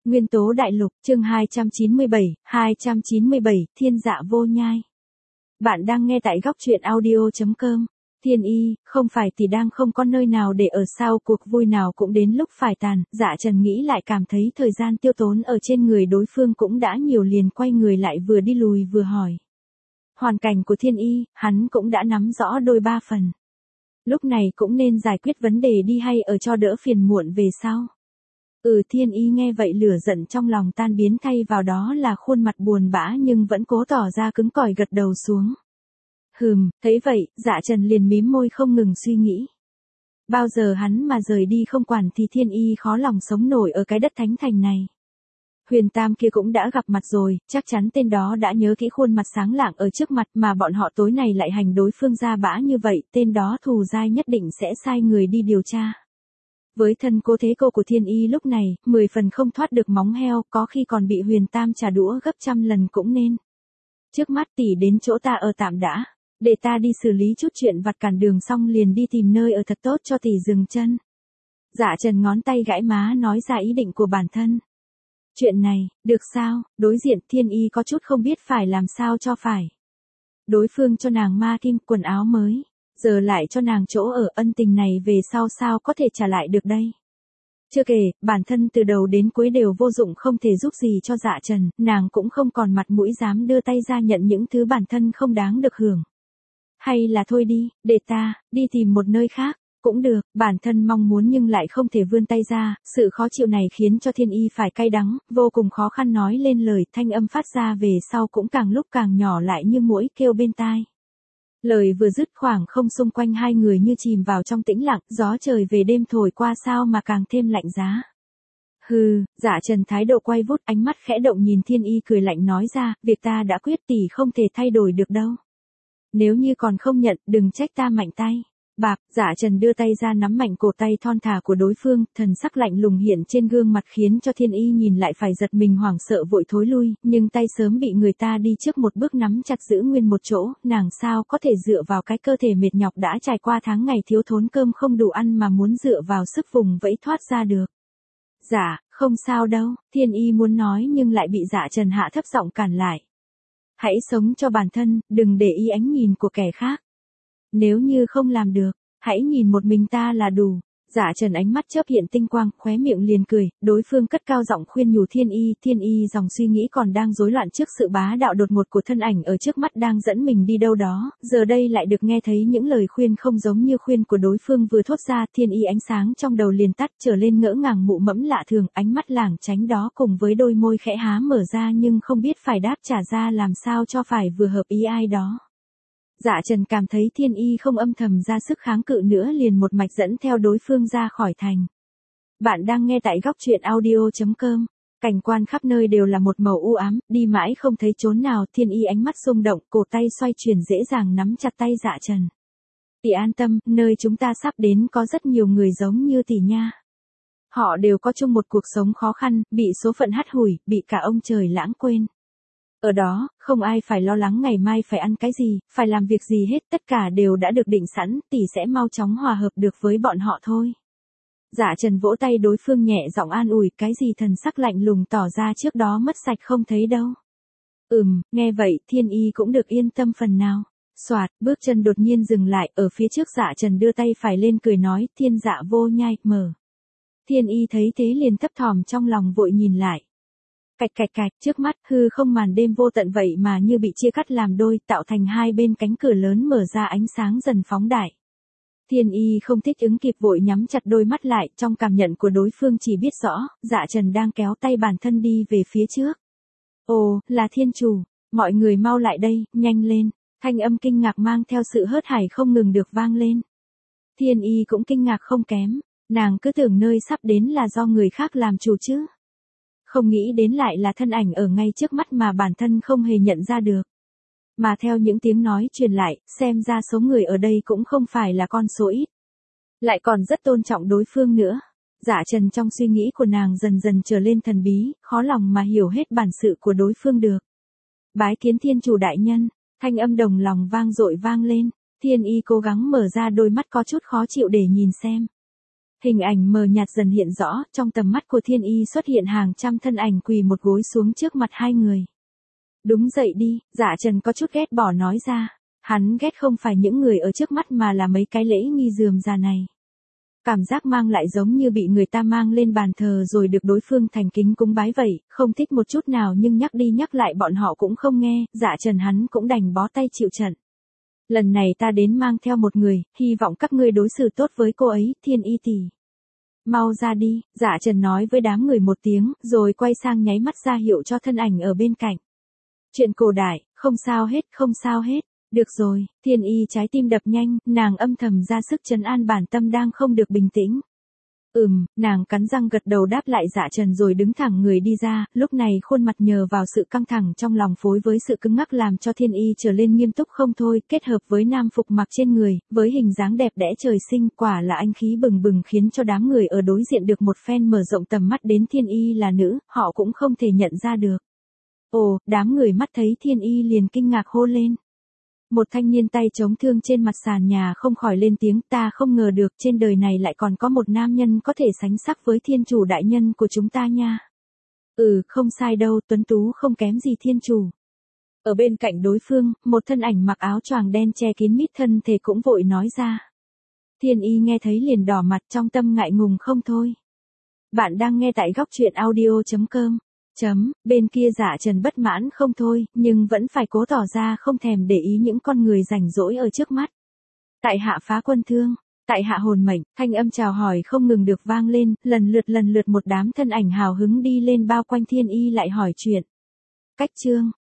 Nguyên tố đại lục, chương 297, thiên dạ vô nhai. Bạn đang nghe tại góc truyện audio.com. Thiên y, không phải thì đang không có nơi nào để ở sao, cuộc vui nào cũng đến lúc phải tàn. Dạ Trần nghĩ lại cảm thấy thời gian tiêu tốn ở trên người đối phương cũng đã nhiều, liền quay người lại vừa đi lùi vừa hỏi. Hoàn cảnh của thiên y, hắn cũng đã nắm rõ đôi ba phần. Lúc này cũng nên giải quyết vấn đề đi hay ở cho đỡ phiền muộn về sau. Thiên y nghe vậy lửa giận trong lòng tan biến, thay vào đó là khuôn mặt buồn bã nhưng vẫn cố tỏ ra cứng cỏi gật đầu xuống. Thấy vậy, Dạ Trần liền mím môi không ngừng suy nghĩ. Bao giờ hắn mà rời đi không quản thì thiên y khó lòng sống nổi ở cái đất thánh thành này. Huyền Tam kia cũng đã gặp mặt rồi, chắc chắn tên đó đã nhớ kỹ khuôn mặt sáng lạng ở trước mặt, mà bọn họ tối nay lại hành đối phương ra bã như vậy, tên đó thù dai nhất định sẽ sai người đi điều tra. Với thân cố thế cô của thiên y lúc này, 10 phần không thoát được móng heo, có khi còn bị Huyền Tam trả đũa gấp trăm lần cũng nên. Trước mắt tỷ đến chỗ ta ở tạm đã, để ta đi xử lý chút chuyện vặt cản đường xong liền đi tìm nơi ở thật tốt cho tỷ dừng chân. Dạ Trần ngón tay gãi má nói ra ý định của bản thân. Chuyện này, được sao? Đối diện thiên y có chút không biết phải làm sao cho phải. Đối phương cho nàng ma kim quần áo mới, giờ lại cho nàng chỗ ở, ân tình này về sau sao có thể trả lại được đây. Chưa kể, bản thân từ đầu đến cuối đều vô dụng, không thể giúp gì cho Dạ Trần, nàng cũng không còn mặt mũi dám đưa tay ra nhận những thứ bản thân không đáng được hưởng. Hay là thôi đi, để ta đi tìm một nơi khác. Cũng được, bản thân mong muốn nhưng lại không thể vươn tay ra, sự khó chịu này khiến cho thiên y phải cay đắng, vô cùng khó khăn nói lên lời, thanh âm phát ra về sau cũng càng lúc càng nhỏ lại như muỗi kêu bên tai. Lời vừa dứt khoảng không xung quanh hai người như chìm vào trong tĩnh lặng, gió trời về đêm thổi qua sao mà càng thêm lạnh giá. Dạ Trần thái độ quay vút, ánh mắt khẽ động nhìn thiên y cười lạnh nói ra, việc ta đã quyết tỷ không thể thay đổi được đâu. Nếu như còn không nhận, đừng trách ta mạnh tay. Dạ Trần đưa tay ra nắm mạnh cổ tay thon thả của đối phương, thần sắc lạnh lùng hiện trên gương mặt khiến cho thiên y nhìn lại phải giật mình hoảng sợ vội thối lui, nhưng tay sớm bị người ta đi trước một bước nắm chặt giữ nguyên một chỗ, nàng sao có thể dựa vào cái cơ thể mệt nhọc đã trải qua tháng ngày thiếu thốn cơm không đủ ăn mà muốn dựa vào sức vùng vẫy thoát ra được. Dạ, không sao đâu, thiên y muốn nói nhưng lại bị Dạ Trần hạ thấp giọng cản lại. Hãy sống cho bản thân, đừng để ý ánh nhìn của kẻ khác. Nếu như không làm được, hãy nhìn một mình ta là đủ. Dạ Trần ánh mắt chớp hiện tinh quang, khóe miệng liền cười, đối phương cất cao giọng khuyên nhủ thiên y dòng suy nghĩ còn đang rối loạn trước sự bá đạo đột ngột của thân ảnh ở trước mắt đang dẫn mình đi đâu đó, giờ đây lại được nghe thấy những lời khuyên không giống như khuyên của đối phương vừa thốt ra, thiên y ánh sáng trong đầu liền tắt trở lên ngỡ ngàng mụ mẫm lạ thường, ánh mắt lảng tránh đó cùng với đôi môi khẽ há mở ra nhưng không biết phải đáp trả ra làm sao cho phải vừa hợp ý ai đó. Dạ Trần cảm thấy thiên y không âm thầm ra sức kháng cự nữa liền một mạch dẫn theo đối phương ra khỏi thành. Bạn đang nghe tại góc truyện audio.com. Cảnh quan khắp nơi đều là một màu u ám, đi mãi không thấy chốn nào, thiên y ánh mắt rung động, cổ tay xoay chuyển dễ dàng nắm chặt tay Dạ Trần. Tỷ an tâm, nơi chúng ta sắp đến có rất nhiều người giống như tỷ nha. Họ đều có chung một cuộc sống khó khăn, bị số phận hắt hủi, bị cả ông trời lãng quên. Ở đó, không ai phải lo lắng ngày mai phải ăn cái gì, phải làm việc gì hết, tất cả đều đã được định sẵn, tỷ sẽ mau chóng hòa hợp được với bọn họ thôi. Dạ Trần vỗ tay đối phương nhẹ giọng an ủi, cái gì thần sắc lạnh lùng tỏ ra trước đó mất sạch không thấy đâu. Nghe vậy, thiên y cũng được yên tâm phần nào. Soạt, bước chân đột nhiên dừng lại, ở phía trước Dạ Trần đưa tay phải lên cười nói, thiên dạ vô nhai, mở. Thiên y thấy thế liền thấp thỏm trong lòng vội nhìn lại. Cạch, trước mắt, hư không màn đêm vô tận vậy mà như bị chia cắt làm đôi, tạo thành hai bên cánh cửa lớn mở ra, ánh sáng dần phóng đại. Thiên y không thích ứng kịp vội nhắm chặt đôi mắt lại, trong cảm nhận của đối phương chỉ biết rõ, Dạ Trần đang kéo tay bản thân đi về phía trước. Ồ, là thiên chủ, mọi người mau lại đây, nhanh lên, thanh âm kinh ngạc mang theo sự hớt hải không ngừng được vang lên. Thiên y cũng kinh ngạc không kém, nàng cứ tưởng nơi sắp đến là do người khác làm chủ chứ. Không nghĩ đến lại là thân ảnh ở ngay trước mắt mà bản thân không hề nhận ra được. Mà theo những tiếng nói truyền lại, xem ra số người ở đây cũng không phải là con số ít. Lại còn rất tôn trọng đối phương nữa. Dạ Trần trong suy nghĩ của nàng dần dần trở lên thần bí, khó lòng mà hiểu hết bản sự của đối phương được. Bái kiến thiên chủ đại nhân, thanh âm đồng lòng vang dội vang lên, thiên y cố gắng mở ra đôi mắt có chút khó chịu để nhìn xem. Hình ảnh mờ nhạt dần hiện rõ, trong tầm mắt của Thiên Y xuất hiện hàng trăm thân ảnh quỳ một gối xuống trước mặt hai người. Đúng dậy đi, Dạ Trần có chút ghét bỏ nói ra. Hắn ghét không phải những người ở trước mắt mà là mấy cái lễ nghi rườm rà này. Cảm giác mang lại giống như bị người ta mang lên bàn thờ rồi được đối phương thành kính cúng bái vậy, không thích một chút nào nhưng nhắc đi nhắc lại bọn họ cũng không nghe, Dạ Trần hắn cũng đành bó tay chịu trận. Lần này ta đến mang theo một người, hy vọng các ngươi đối xử tốt với cô ấy, Thiên Y tỷ. Mau ra đi, Dạ Trần nói với đám người một tiếng, rồi quay sang nháy mắt ra hiệu cho thân ảnh ở bên cạnh. Chuyện cổ đại, không sao hết, không sao hết. Được rồi, Thiên Y trái tim đập nhanh, nàng âm thầm ra sức trấn an bản tâm đang không được bình tĩnh. Nàng cắn răng gật đầu đáp lại Dạ Trần rồi đứng thẳng người đi ra, lúc này khuôn mặt nhờ vào sự căng thẳng trong lòng phối với sự cứng ngắc làm cho Thiên Y trở lên nghiêm túc không thôi, kết hợp với nam phục mặc trên người, với hình dáng đẹp đẽ trời sinh, quả là anh khí bừng bừng khiến cho đám người ở đối diện được một phen mở rộng tầm mắt đến Thiên Y là nữ, họ cũng không thể nhận ra được. Ồ, đám người mắt thấy Thiên Y liền kinh ngạc hô lên. Một thanh niên tay chống thương trên mặt sàn nhà không khỏi lên tiếng, ta không ngờ được trên đời này lại còn có một nam nhân có thể sánh sắc với thiên chủ đại nhân của chúng ta nha. Không sai đâu, tuấn tú không kém gì thiên chủ. Ở bên cạnh đối phương, một thân ảnh mặc áo choàng đen che kín mít thân thể cũng vội nói ra. Thiên Y nghe thấy liền đỏ mặt trong tâm ngại ngùng không thôi. Bạn đang nghe tại góc truyện audio.com. Bên kia Dạ Trần bất mãn không thôi, nhưng vẫn phải cố tỏ ra không thèm để ý những con người rảnh rỗi ở trước mắt. Tại hạ phá quân thương, tại hạ hồn mệnh, thanh âm chào hỏi không ngừng được vang lên, lần lượt một đám thân ảnh hào hứng đi lên bao quanh Thiên Y lại hỏi chuyện. Cách chương,